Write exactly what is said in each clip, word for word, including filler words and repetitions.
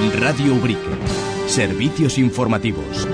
Radio Ubrique. Servicios informativos.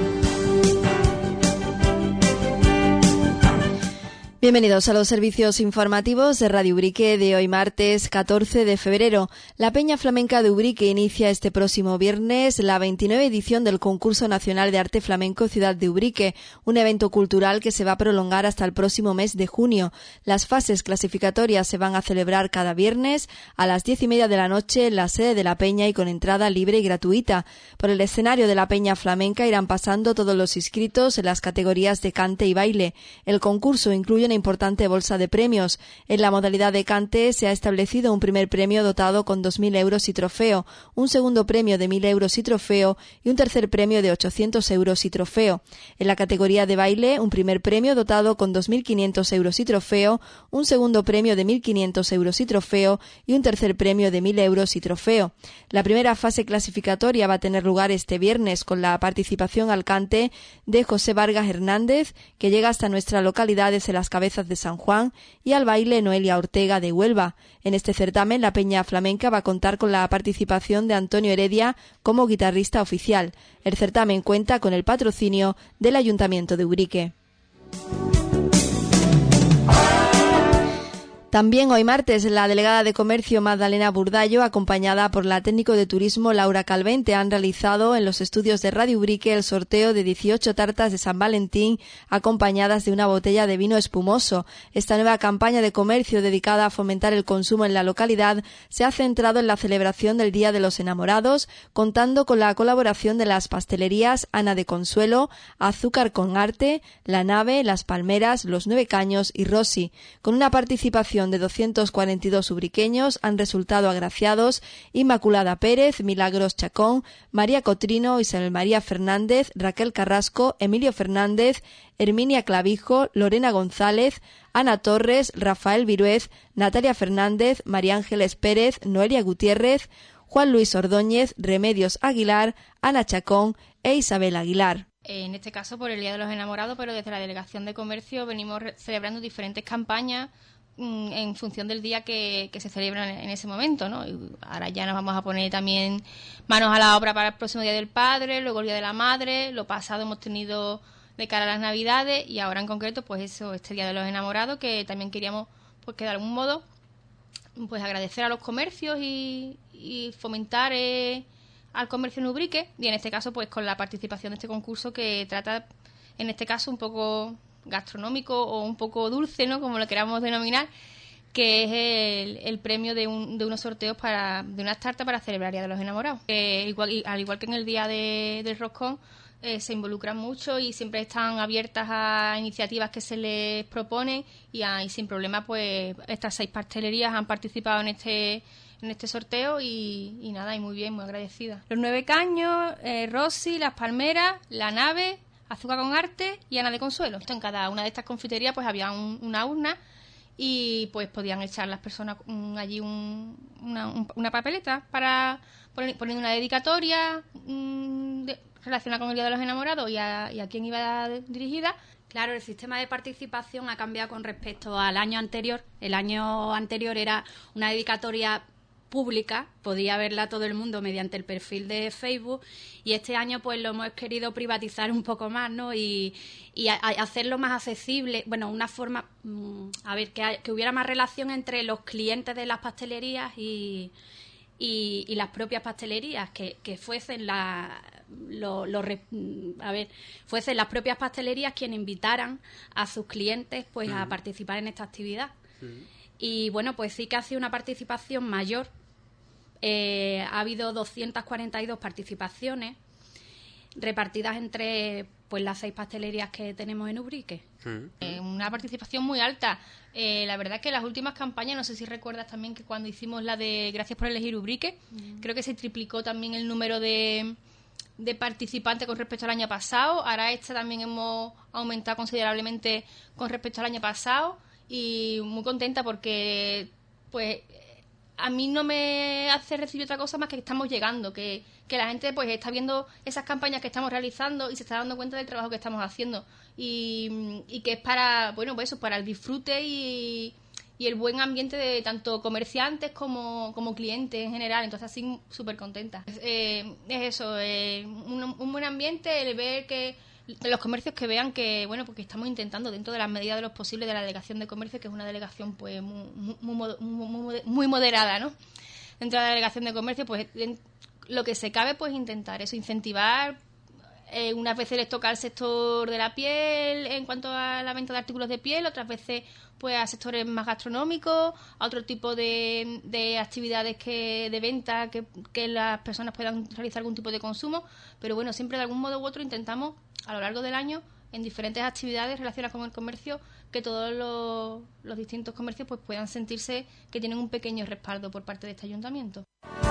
Bienvenidos a los servicios informativos de Radio Ubrique de hoy martes catorce de febrero. La Peña Flamenca de Ubrique inicia este próximo viernes la veintinueva edición del Concurso Nacional de Arte Flamenco Ciudad de Ubrique, un evento cultural que se va a prolongar hasta el próximo mes de junio. Las fases clasificatorias se van a celebrar cada viernes a las diez y media de la noche en la sede de la Peña y con entrada libre y gratuita. Por el escenario de la Peña Flamenca irán pasando todos los inscritos en las categorías de cante y baile. El concurso incluye una importante bolsa de premios. En la modalidad de cante se ha establecido un primer premio dotado con dos mil euros y trofeo, un segundo premio de mil euros y trofeo y un tercer premio de ochocientos euros y trofeo. En la categoría de baile, un primer premio dotado con dos mil quinientos euros y trofeo, un segundo premio de mil quinientos euros y trofeo y un tercer premio de mil euros y trofeo. La primera fase clasificatoria va a tener lugar este viernes con la participación al cante de José Vargas Hernández, que llega hasta nuestra localidad desde las Cabezas de San Juan, y al baile Noelia Ortega de Huelva. En este certamen la Peña Flamenca va a contar con la participación de Antonio Heredia como guitarrista oficial. El certamen cuenta con el patrocinio del Ayuntamiento de Ubrique. También hoy martes la delegada de Comercio Magdalena Burdallo, acompañada por la técnico de turismo Laura Calvente, han realizado en los estudios de Radio Ubrique el sorteo de dieciocho tartas de San Valentín acompañadas de una botella de vino espumoso. Esta nueva campaña de comercio dedicada a fomentar el consumo en la localidad se ha centrado en la celebración del Día de los Enamorados, contando con la colaboración de las pastelerías Ana de Consuelo, Azúcar con Arte, La Nave, Las Palmeras, Los Nueve Caños y Rossi. Con una participación de doscientos cuarenta y dos ubriqueños han resultado agraciados Inmaculada Pérez, Milagros Chacón, María Cotrino, Isabel María Fernández, Raquel Carrasco, Emilio Fernández, Herminia Clavijo, Lorena González, Ana Torres, Rafael Viruez, Natalia Fernández, María Ángeles Pérez, Noelia Gutiérrez, Juan Luis Ordóñez, Remedios Aguilar, Ana Chacón e Isabel Aguilar. En este caso por el Día de los Enamorados, pero desde la Delegación de Comercio venimos celebrando diferentes campañas en función del día que, que se celebra en ese momento, ¿no? Y ahora ya nos vamos a poner también manos a la obra para el próximo Día del Padre, luego el Día de la Madre. Lo pasado hemos tenido de cara a las Navidades y ahora en concreto pues eso, este Día de los Enamorados, que también queríamos pues que de algún modo pues agradecer a los comercios y, y fomentar eh, al comercio en Ubrique, y en este caso pues con la participación de este concurso que trata en este caso un poco gastronómico o un poco dulce, ¿no?, como lo queramos denominar, que es el, el premio de, un, de unos sorteos para de unas tartas para celebrar el Día de los Enamorados. Eh, igual, y, al igual que en el Día de, del Roscón, eh, se involucran mucho y siempre están abiertas a iniciativas que se les proponen y, a, y sin problema pues estas seis pastelerías han participado en este en este sorteo y, y nada, y muy bien, muy agradecida. Los Nueve Caños, eh, Rossi, Las Palmeras, La Nave, Azúcar con Arte y Ana de Consuelo. En cada una de estas confiterías pues había un, una urna y pues podían echar las personas um, allí un, una, un, una papeleta para poner, poner una dedicatoria um, de, relacionada con el Día de los Enamorados y a, y a quién iba dirigida. Claro, el sistema de participación ha cambiado con respecto al año anterior. El año anterior era una dedicatoria pública, podía verla todo el mundo mediante el perfil de Facebook, y este año pues lo hemos querido privatizar un poco más, ¿no? Y, y a, a hacerlo más accesible, bueno, una forma, mmm, a ver, que, que hubiera más relación entre los clientes de las pastelerías y, y, y las propias pastelerías, que, que fuesen la, lo, lo, a ver, fuesen las propias pastelerías quienes invitaran a sus clientes pues a participar en esta actividad. Sí. Y bueno, pues sí que ha sido una participación mayor. Eh, ha habido doscientas cuarenta y dos participaciones repartidas entre pues las seis pastelerías que tenemos en Ubrique. Sí. Eh, una participación muy alta. Eh, la verdad es que las últimas campañas, no sé si recuerdas también que cuando hicimos la de Gracias por elegir Ubrique, mm. creo que se triplicó también el número de, de participantes con respecto al año pasado. Ahora esta también hemos aumentado considerablemente con respecto al año pasado y muy contenta porque pues a mí no me hace recibir otra cosa más que estamos llegando, que, que la gente pues está viendo esas campañas que estamos realizando y se está dando cuenta del trabajo que estamos haciendo y, y que es para, bueno, pues eso, para el disfrute y, y el buen ambiente de tanto comerciantes como, como clientes en general. Entonces, así, súper contenta. Eh, es eso, eh, un, un buen ambiente, el ver que los comercios que vean que, bueno, porque estamos intentando, dentro de las medidas de los posibles, de la delegación de comercio, que es una delegación pues muy, muy, muy, muy moderada, ¿no? Dentro de la delegación de comercio, pues lo que se cabe, pues intentar eso, incentivar. Eh, unas veces les toca al sector de la piel en cuanto a la venta de artículos de piel, otras veces pues a sectores más gastronómicos, a otro tipo de, de actividades que de venta que, que las personas puedan realizar algún tipo de consumo, pero bueno, siempre de algún modo u otro intentamos a lo largo del año, en diferentes actividades relacionadas con el comercio, que todos los, los distintos comercios pues puedan sentirse que tienen un pequeño respaldo por parte de este ayuntamiento.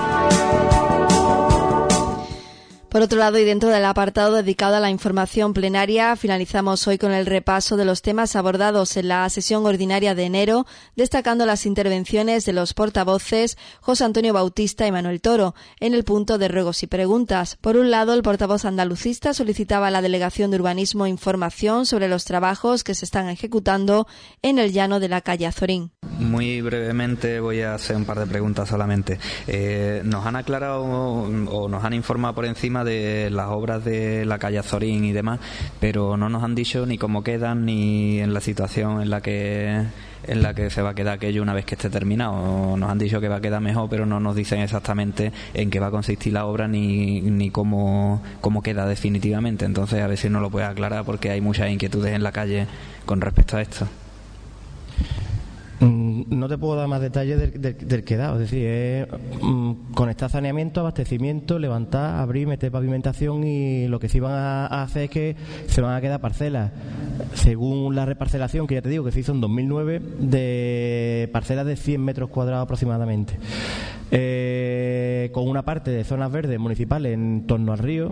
Por otro lado, y dentro del apartado dedicado a la información plenaria, finalizamos hoy con el repaso de los temas abordados en la sesión ordinaria de enero, destacando las intervenciones de los portavoces José Antonio Bautista y Manuel Toro en el punto de ruegos y preguntas. Por un lado, el portavoz andalucista solicitaba a la Delegación de Urbanismo información sobre los trabajos que se están ejecutando en el llano de la calle Azorín. Muy brevemente voy a hacer un par de preguntas solamente. Eh, nos han aclarado o nos han informado por encima de las obras de la calle Azorín y demás, pero no nos han dicho ni cómo quedan ni en la situación en la que en la que se va a quedar aquello una vez que esté terminado. Nos han dicho que va a quedar mejor, pero no nos dicen exactamente en qué va a consistir la obra ni, ni cómo, cómo queda definitivamente. Entonces, a ver si nos lo puedes aclarar, porque hay muchas inquietudes en la calle con respecto a esto. No te puedo dar más detalles del, del, del que he dado. Es decir, es mm, conectar saneamiento, abastecimiento, levantar, abrir, meter pavimentación, y lo que sí van a, a hacer es que se van a quedar parcelas, según la reparcelación, que ya te digo que se hizo en dos mil nueve, de parcelas de cien metros cuadrados aproximadamente. Eh, con una parte de zonas verdes municipales en torno al río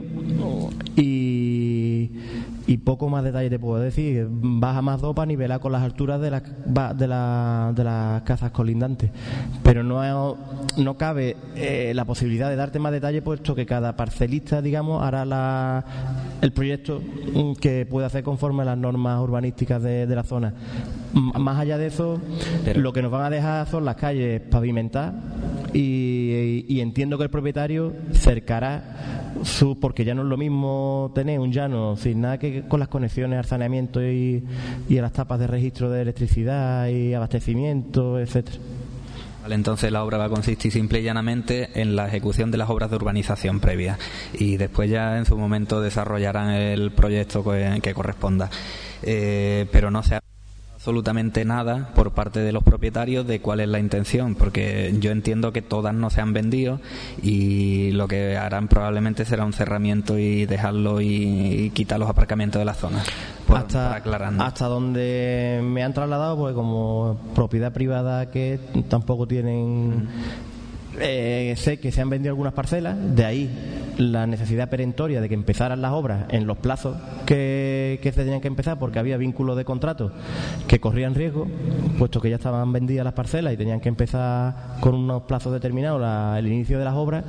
y, y poco más detalle te puedo decir. Baja más dos para nivelar con las alturas de las de, la, de las casas colindantes, pero no, no cabe eh, la posibilidad de darte más detalle, puesto que cada parcelista, digamos, hará la, el proyecto que puede hacer conforme a las normas urbanísticas de, de la zona. Más allá de eso, pero lo que nos van a dejar son las calles pavimentadas. Y, y entiendo que el propietario cercará su, porque ya no es lo mismo tener un llano sin nada que con las conexiones al saneamiento y, y a las tapas de registro de electricidad y abastecimiento, etcétera. Vale, entonces la obra va a consistir simple y llanamente en la ejecución de las obras de urbanización previas, y después ya en su momento desarrollarán el proyecto que, que corresponda. Eh, pero no se ha absolutamente nada por parte de los propietarios de cuál es la intención, porque yo entiendo que todas no se han vendido y lo que harán probablemente será un cerramiento y dejarlo y, y quitar los aparcamientos de la zona. Por, hasta, hasta donde me han trasladado, pues como propiedad privada que tampoco tienen... Mm. Eh, sé que se han vendido algunas parcelas, de ahí la necesidad perentoria de que empezaran las obras en los plazos que, que se tenían que empezar, porque había vínculos de contrato que corrían riesgo, puesto que ya estaban vendidas las parcelas y tenían que empezar con unos plazos determinados la, el inicio de las obras.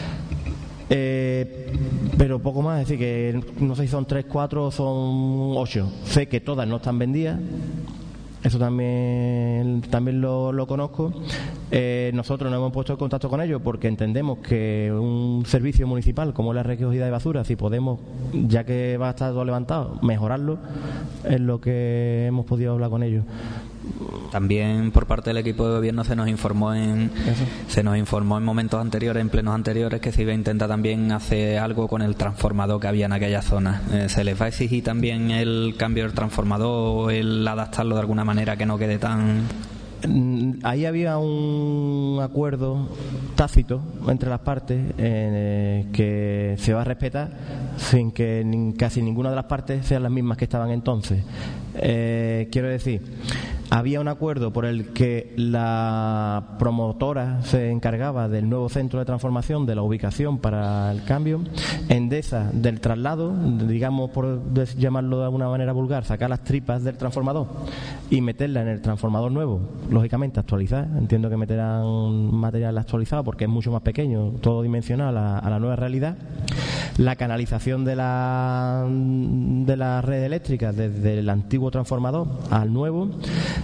Eh, pero poco más, es decir, que no sé si son tres, cuatro o son ocho. Sé que todas no están vendidas. Eso también también lo, lo conozco. Eh, nosotros nos hemos puesto en contacto con ellos porque entendemos que un servicio municipal como la recogida de basura, si podemos, ya que va a estar todo levantado, mejorarlo, es lo que hemos podido hablar con ellos. También por parte del equipo de gobierno se nos informó en Eso. se nos informó en momentos anteriores, en plenos anteriores, que se iba a intentar también hacer algo con el transformador que había en aquella zona. Eh, se les va a exigir también el cambio del transformador o el adaptarlo de alguna manera que no quede tan... Ahí había un acuerdo tácito entre las partes eh, que se va a respetar sin que ni, casi ninguna de las partes sean las mismas que estaban entonces. Eh, quiero decir, había un acuerdo por el que la promotora se encargaba del nuevo centro de transformación, de la ubicación para el cambio, Endesa del traslado, digamos, por llamarlo de alguna manera vulgar, sacar las tripas del transformador y meterla en el transformador nuevo, lógicamente actualizar. Entiendo que meterán material actualizado porque es mucho más pequeño, todo dimensional a, a la nueva realidad. La canalización de la de la red eléctrica desde el antiguo transformador al nuevo,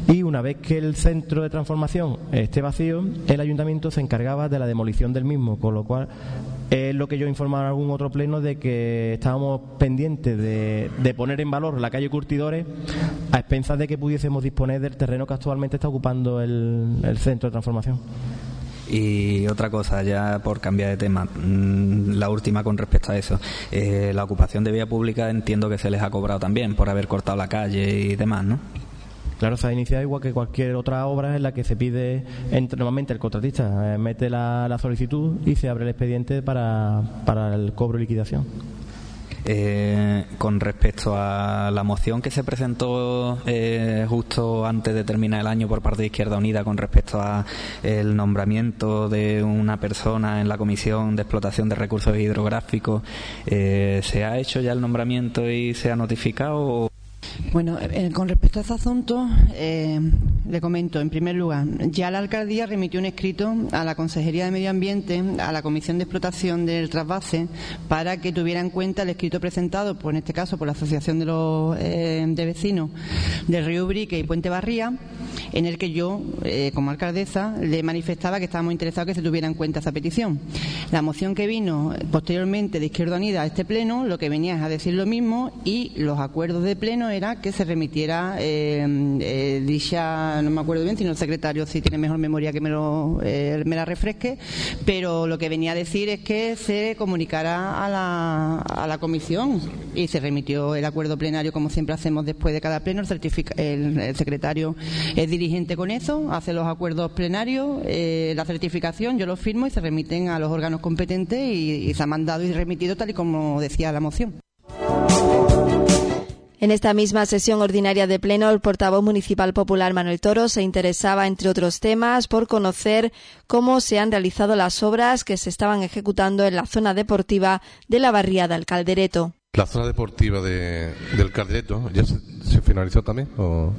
y una vez que el centro de transformación esté vacío, el ayuntamiento se encargaba de la demolición del mismo, con lo cual es lo que yo informaba en algún otro pleno de que estábamos pendientes de, de poner en valor la calle Curtidores a expensas de que pudiésemos disponer del terreno que actualmente está ocupando el, el centro de transformación. Y otra cosa, ya por cambiar de tema, la última con respecto a eso, eh, la ocupación de vía pública entiendo que se les ha cobrado también por haber cortado la calle y demás, ¿no? Claro, se ha iniciado igual que cualquier otra obra en la que se pide, entre, normalmente el contratista eh, mete la, la solicitud y se abre el expediente para, para el cobro y liquidación. Eh, con respecto a la moción que se presentó eh, justo antes de terminar el año por parte de Izquierda Unida con respecto a el nombramiento de una persona en la Comisión de Explotación de Recursos Hidrográficos, eh, ¿se ha hecho ya el nombramiento y se ha notificado? Bueno, eh, con respecto a este asunto, eh, le comento, en primer lugar, ya la alcaldía remitió un escrito a la Consejería de Medio Ambiente, a la Comisión de Explotación del Trasvase, para que tuviera en cuenta el escrito presentado, por, en este caso, por la Asociación de los eh, de Vecinos del Río Ubrique y Puente Barría, en el que yo, eh, como alcaldesa, le manifestaba que estábamos interesados en que se tuviera en cuenta esa petición. La moción que vino posteriormente de Izquierda Unida a este pleno, lo que venía es a decir lo mismo, y los acuerdos de pleno era que se remitiera eh, eh, dicha, no me acuerdo bien, sino el secretario, si tiene mejor memoria que me, lo, eh, me la refresque, pero lo que venía a decir es que se comunicara a la, a la comisión y se remitió el acuerdo plenario, como siempre hacemos después de cada pleno. El, certific- el, el secretario es dirigente con eso, hace los acuerdos plenarios, eh, la certificación, yo lo firmo y se remiten a los órganos competentes y, y se ha mandado y remitido tal y como decía la moción. En esta misma sesión ordinaria de pleno, el portavoz municipal popular Manuel Toro se interesaba, entre otros temas, por conocer cómo se han realizado las obras que se estaban ejecutando en la zona deportiva de la barriada El Caldereto. ¿La zona deportiva de, del Caldereto ya se, se finalizó también? ¿O?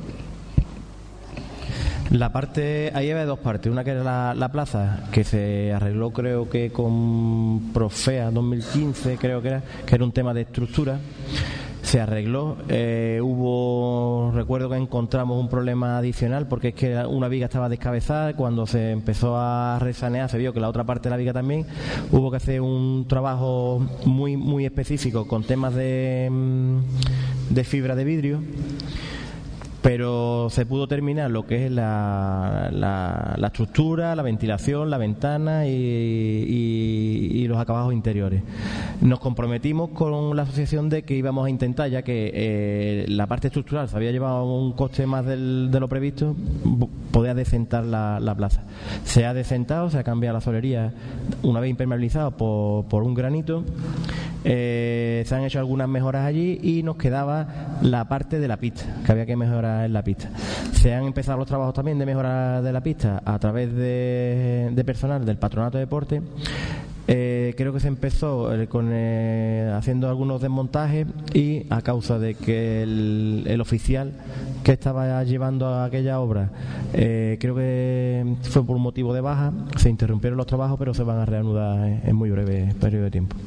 La parte, ahí había dos partes, una que era la, la plaza, que se arregló creo que con Profea dos mil quince, creo que era, que era un tema de estructura. Se arregló, eh, hubo, recuerdo que encontramos un problema adicional porque es que una viga estaba descabezada. Cuando se empezó a resanear se vio que la otra parte de la viga también, hubo que hacer un trabajo muy muy específico con temas de, de fibra de vidrio, pero se pudo terminar lo que es la, la, la estructura, la ventilación, la ventana y, y, y los acabados interiores. Nos comprometimos con la asociación de que íbamos a intentar, ya que eh, la parte estructural se había llevado un coste más del, de lo previsto, poder decentar la, la plaza. Se ha decentado, se ha cambiado la solería una vez impermeabilizado por, por un granito. Eh, se han hecho algunas mejoras allí y nos quedaba la parte de la pista, que había que mejorar en la pista. Se han empezado los trabajos también de mejora de la pista a través de, de personal del Patronato de Deporte. Eh, creo que se empezó eh, con eh, haciendo algunos desmontajes y a causa de que el, el oficial que estaba llevando a aquella obra eh, creo que fue por un motivo de baja, se interrumpieron los trabajos, pero se van a reanudar en, en muy breve periodo de tiempo.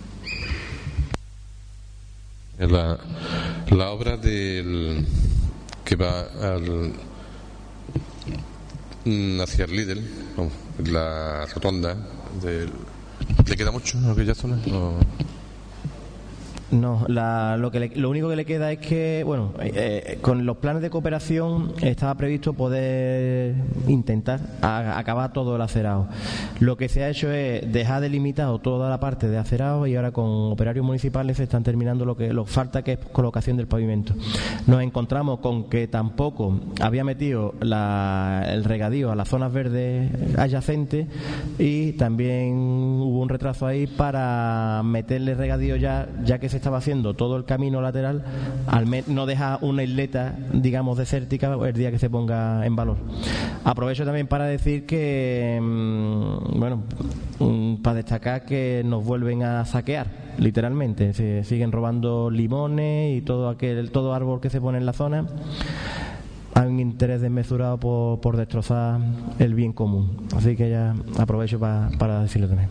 La, la obra del que va al, hacia el Lidl, vamos, la rotonda del, ¿le queda mucho en aquella zona? ¿O? No, la, lo, que le, lo único que le queda es que, bueno, eh, con los planes de cooperación estaba previsto poder intentar a, acabar todo el acerado. Lo que se ha hecho es dejar delimitado toda la parte de acerado y ahora con operarios municipales se están terminando lo que lo falta, que es colocación del pavimento. Nos encontramos con que tampoco había metido la, el regadío a las zonas verdes adyacentes y también hubo un retraso ahí para meterle regadío ya, ya que se estaba haciendo todo el camino lateral, al me- no deja una isleta, digamos, desértica el día que se ponga en valor. Aprovecho también para decir que, mmm, bueno, mmm, para destacar que nos vuelven a saquear, literalmente. Se siguen robando limones y todo aquel todo árbol que se pone en la zona. Hay un interés desmesurado por, por destrozar el bien común. Así que ya aprovecho pa, para decirlo también.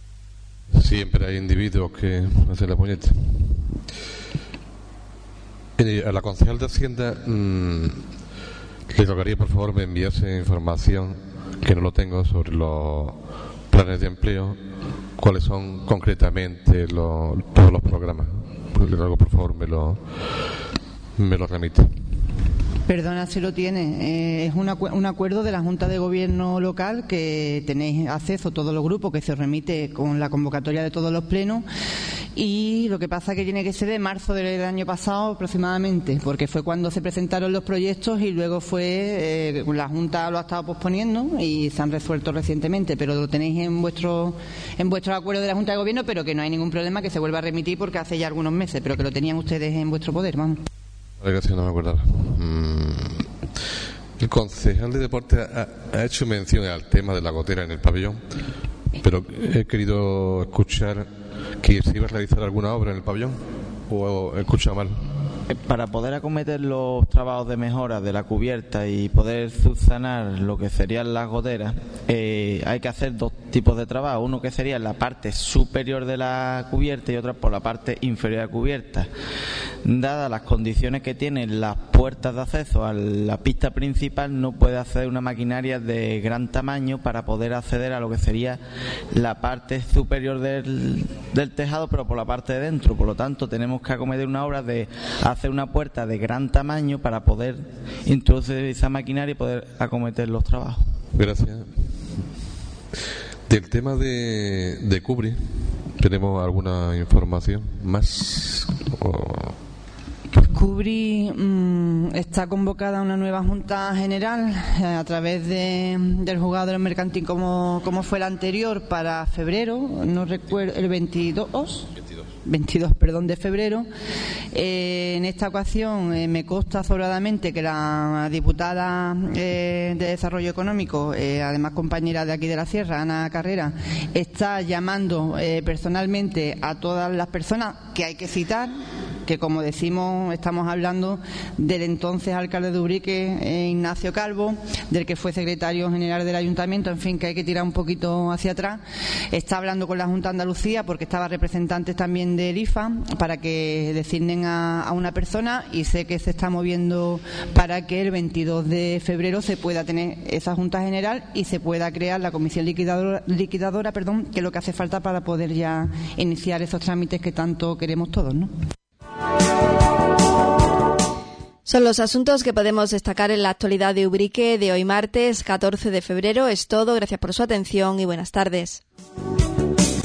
Siempre hay individuos que hacen la puñeta. Eh, a la concejal de Hacienda mmm, le rogaría, por favor, me enviase información, que no lo tengo, sobre los planes de empleo, cuáles son concretamente los, todos los programas. Le ruego, por favor, me lo, me lo remite. Perdona si lo tiene. Eh, es una, un acuerdo de la Junta de Gobierno local que tenéis acceso todos los grupos, que se remite con la convocatoria de todos los plenos. Y lo que pasa es que tiene que ser de marzo del año pasado aproximadamente, porque fue cuando se presentaron los proyectos y luego fue eh, la Junta lo ha estado posponiendo y se han resuelto recientemente, pero lo tenéis en vuestro en vuestro acuerdo de la Junta de Gobierno, pero que no hay ningún problema que se vuelva a remitir porque hace ya algunos meses, pero que lo tenían ustedes en vuestro poder, vamos. Vale, gracias, no me acordaba. Mm. El concejal de deporte ha, ha hecho mención al tema de la gotera en el pabellón, pero he querido escuchar que se iba a realizar alguna obra en el pabellón, o he escuchado mal. Para poder acometer los trabajos de mejora de la cubierta y poder subsanar lo que serían las goteras, eh, hay que hacer dos tipos de trabajo. Uno que sería en la parte superior de la cubierta y otra por la parte inferior de la cubierta. Dadas las condiciones que tienen las puertas de acceso a la pista principal, no puede acceder una maquinaria de gran tamaño para poder acceder a lo que sería la parte superior del, del tejado, pero por la parte de dentro. Por lo tanto, tenemos que acometer una obra de hacer una puerta de gran tamaño para poder introducir esa maquinaria y poder acometer los trabajos. Gracias. Del tema de, de Cubri, ¿tenemos alguna información más? O... Cubri mmm, está convocada una nueva Junta General eh, a través de, del juzgado del mercantil como, como fue la anterior para febrero, no recuerdo, el veintidós, veintidós perdón, de febrero. Eh, en esta ocasión eh, me consta sobradamente que la diputada eh, de Desarrollo Económico, eh, además compañera de aquí de la Sierra, Ana Carrera, está llamando eh, personalmente a todas las personas que hay que citar, que como decimos estamos hablando del entonces alcalde de Ubrique, eh, Ignacio Calvo, del que fue secretario general del ayuntamiento, en fin, que hay que tirar un poquito hacia atrás. Está hablando con la Junta de Andalucía porque estaba representantes también del I F A para que designen a, a una persona, y sé que se está moviendo para que el veintidós de febrero se pueda tener esa Junta General y se pueda crear la comisión liquidadora, liquidadora perdón, que es lo que hace falta para poder ya iniciar esos trámites que tanto queremos todos, ¿no? Son los asuntos que podemos destacar en la actualidad de Ubrique de hoy martes catorce de febrero. Es todo. Gracias por su atención y buenas tardes.